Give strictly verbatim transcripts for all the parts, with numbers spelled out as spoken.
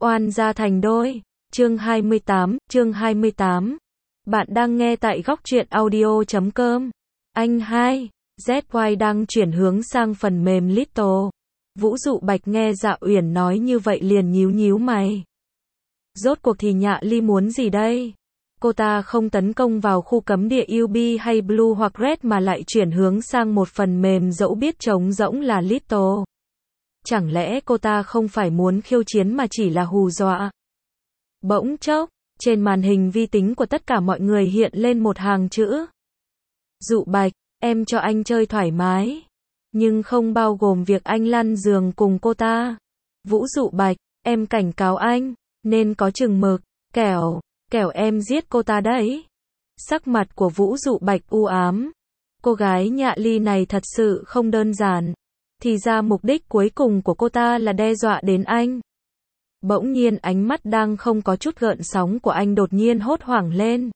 oan gia thành đôi. Chương hai mươi tám, chương hai mươi tám. Bạn đang nghe tại góc truyện audio chấm com. Anh hai, Z Y đang chuyển hướng sang phần mềm Little. Vũ Dụ Bạch nghe Dạ Uyển nói như vậy liền nhíu nhíu mày. Rốt cuộc thì Nhạ Ly muốn gì đây? Cô ta không tấn công vào khu cấm địa u bê hay Blue hoặc Red mà lại chuyển hướng sang một phần mềm dẫu biết trống rỗng là Little. Chẳng lẽ cô ta không phải muốn khiêu chiến mà chỉ là hù dọa? Bỗng chốc, trên màn hình vi tính của tất cả mọi người hiện lên một hàng chữ. Dụ Bạch, em cho anh chơi thoải mái. Nhưng không bao gồm việc anh lăn giường cùng cô ta. Vũ Dụ Bạch, em cảnh cáo anh, nên có chừng mực, kẻo, kẻo em giết cô ta đấy. Sắc mặt của Vũ Dụ Bạch u ám. Cô gái Nhạ Ly này thật sự không đơn giản. Thì ra mục đích cuối cùng của cô ta là đe dọa đến anh. Bỗng nhiên ánh mắt đang không có chút gợn sóng của anh đột nhiên hốt hoảng lên.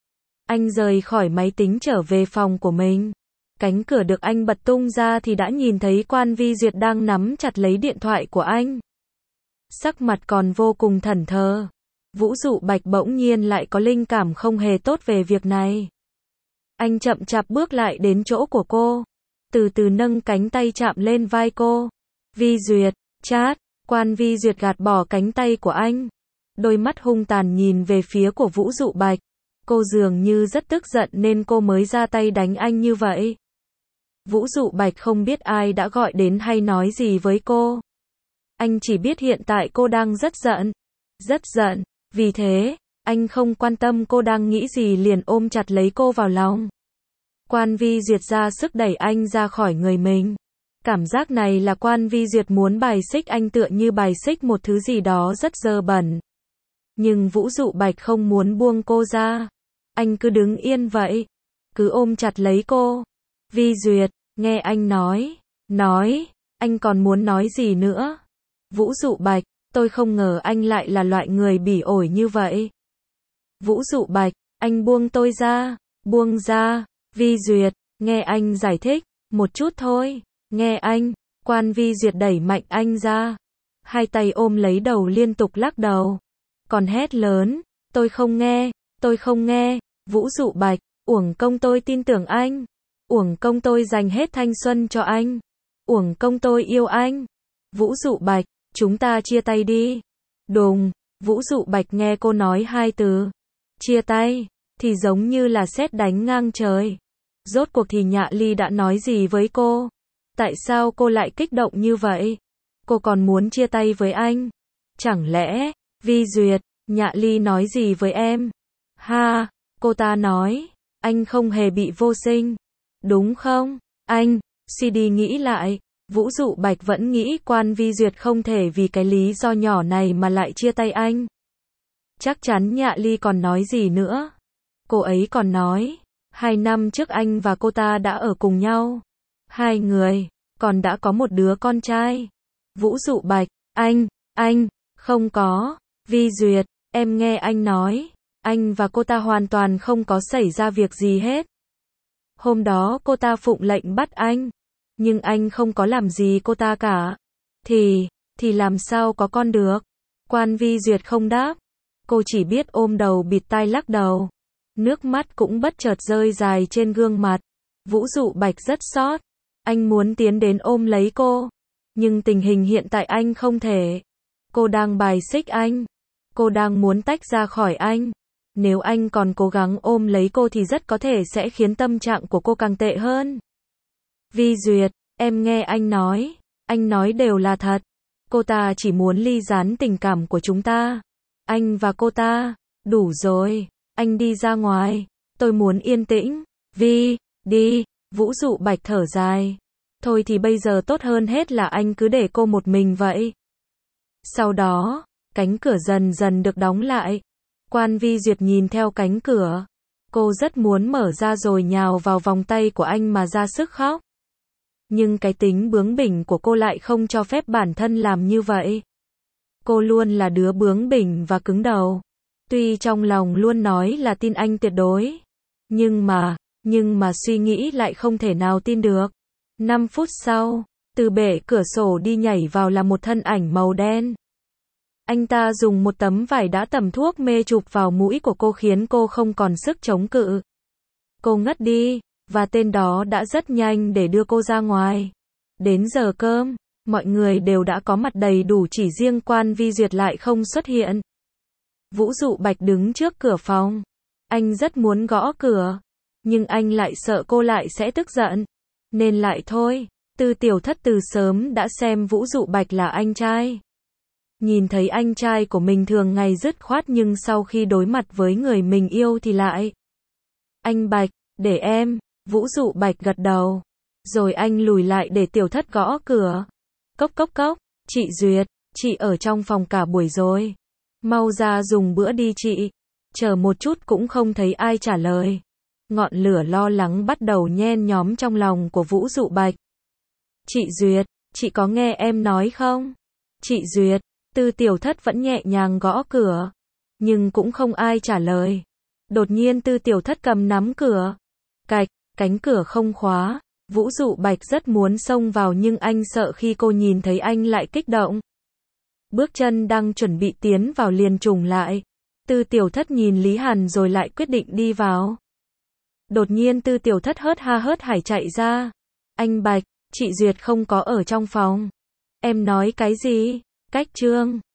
Anh rời khỏi máy tính trở về phòng của mình. Cánh cửa được anh bật tung ra thì đã nhìn thấy Quan Vi Duyệt đang nắm chặt lấy điện thoại của anh. Sắc mặt còn vô cùng thẫn thờ. Vũ Dụ Bạch bỗng nhiên lại có linh cảm không hề tốt về việc này. Anh chậm chạp bước lại đến chỗ của cô. Từ từ nâng cánh tay chạm lên vai cô. Vi Duyệt, chát. Quan Vi Duyệt gạt bỏ cánh tay của anh. Đôi mắt hung tàn nhìn về phía của Vũ Dụ Bạch. Cô dường như rất tức giận nên cô mới ra tay đánh anh như vậy. Vũ Dụ Bạch không biết ai đã gọi đến hay nói gì với cô. Anh chỉ biết hiện tại cô đang rất giận. Rất giận. Vì thế, anh không quan tâm cô đang nghĩ gì liền ôm chặt lấy cô vào lòng. Quan Vi Duyệt ra sức đẩy anh ra khỏi người mình. Cảm giác này là Quan Vi Duyệt muốn bài xích anh tựa như bài xích một thứ gì đó rất dơ bẩn. Nhưng Vũ Dụ Bạch không muốn buông cô ra. Anh cứ đứng yên vậy. Cứ ôm chặt lấy cô. Vi Duyệt, nghe anh nói. Nói, anh còn muốn nói gì nữa? Vũ Dụ Bạch, tôi không ngờ anh lại là loại người bỉ ổi như vậy. Vũ Dụ Bạch, anh buông tôi ra. Buông ra. Vi Duyệt, nghe anh giải thích. Một chút thôi. Nghe anh. Quan Vi Duyệt đẩy mạnh anh ra. Hai tay ôm lấy đầu liên tục lắc đầu. Còn hét lớn. Tôi không nghe. Tôi không nghe. Vũ Dụ Bạch, uổng công tôi tin tưởng anh. Uổng công tôi dành hết thanh xuân cho anh. Uổng công tôi yêu anh. Vũ Dụ Bạch, chúng ta chia tay đi. Đùng. Vũ Dụ Bạch nghe cô nói hai từ. Chia tay. Thì giống như là sét đánh ngang trời. Rốt cuộc thì Nhạ Ly đã nói gì với cô? Tại sao cô lại kích động như vậy? Cô còn muốn chia tay với anh? Chẳng lẽ, Vi Duyệt, Nhạ Ly nói gì với em? Ha, cô ta nói, anh không hề bị vô sinh. Đúng không? Anh, xê đê nghĩ lại, Vũ Dụ Bạch vẫn nghĩ Quan Vi Duyệt không thể vì cái lý do nhỏ này mà lại chia tay anh. Chắc chắn Nhạ Ly còn nói gì nữa? Cô ấy còn nói, hai năm trước anh và cô ta đã ở cùng nhau. Hai người, còn đã có một đứa con trai. Vũ Dụ Bạch, anh, anh, không có. Vi Duyệt, em nghe anh nói, anh và cô ta hoàn toàn không có xảy ra việc gì hết. Hôm đó cô ta phụng lệnh bắt anh, nhưng anh không có làm gì cô ta cả. Thì, thì làm sao có con được? Quan Vi Duyệt không đáp. Cô chỉ biết ôm đầu bịt tai lắc đầu. Nước mắt cũng bất chợt rơi dài trên gương mặt. Vũ Dụ Bạch rất xót. Anh muốn tiến đến ôm lấy cô. Nhưng tình hình hiện tại anh không thể. Cô đang bài xích anh. Cô đang muốn tách ra khỏi anh. Nếu anh còn cố gắng ôm lấy cô thì rất có thể sẽ khiến tâm trạng của cô càng tệ hơn. Vi Duyệt, em nghe anh nói. Anh nói đều là thật. Cô ta chỉ muốn ly gián tình cảm của chúng ta. Anh và cô ta. Đủ rồi. Anh đi ra ngoài. Tôi muốn yên tĩnh. Vi, đi. Vũ Dụ Bạch thở dài. Thôi thì bây giờ tốt hơn hết là anh cứ để cô một mình vậy. Sau đó, cánh cửa dần dần được đóng lại. Quan Vi Duyệt nhìn theo cánh cửa. Cô rất muốn mở ra rồi nhào vào vòng tay của anh mà ra sức khóc. Nhưng cái tính bướng bỉnh của cô lại không cho phép bản thân làm như vậy. Cô luôn là đứa bướng bỉnh và cứng đầu. Tuy trong lòng luôn nói là tin anh tuyệt đối. Nhưng mà, nhưng mà suy nghĩ lại không thể nào tin được. Năm phút sau, từ bể cửa sổ đi nhảy vào là một thân ảnh màu đen. Anh ta dùng một tấm vải đã tẩm thuốc mê chụp vào mũi của cô khiến cô không còn sức chống cự. Cô ngất đi, và tên đó đã rất nhanh để đưa cô ra ngoài. Đến giờ cơm, mọi người đều đã có mặt đầy đủ, chỉ riêng Quan Vi Duyệt lại không xuất hiện. Vũ Dụ Bạch đứng trước cửa phòng. Anh rất muốn gõ cửa, nhưng anh lại sợ cô lại sẽ tức giận, nên lại thôi. Tư Tiểu Thất từ sớm đã xem Vũ Dụ Bạch là anh trai. Nhìn thấy anh trai của mình thường ngày dứt khoát, nhưng sau khi đối mặt với người mình yêu thì lại. Anh Bạch, để em. Vũ Dụ Bạch gật đầu. Rồi anh lùi lại để Tiểu Thất gõ cửa. Cốc cốc cốc. Chị Duyệt, chị ở trong phòng cả buổi rồi. Mau ra dùng bữa đi chị. Chờ một chút cũng không thấy ai trả lời. Ngọn lửa lo lắng bắt đầu nhen nhóm trong lòng của Vũ Dụ Bạch. Chị Duyệt, chị có nghe em nói không? Chị Duyệt. Tư Tiểu Thất vẫn nhẹ nhàng gõ cửa, nhưng cũng không ai trả lời. Đột nhiên Tư Tiểu Thất cầm nắm cửa. Cạch, cánh cửa không khóa. Vũ Dụ Bạch rất muốn xông vào, nhưng anh sợ khi cô nhìn thấy anh lại kích động. Bước chân đang chuẩn bị tiến vào liền trùng lại. Tư Tiểu Thất nhìn Lý Hàn rồi lại quyết định đi vào. Đột nhiên Tư Tiểu Thất hớt ha hớt hải chạy ra. Anh Bạch, chị Duyệt không có ở trong phòng. Em nói cái gì? Cách trương.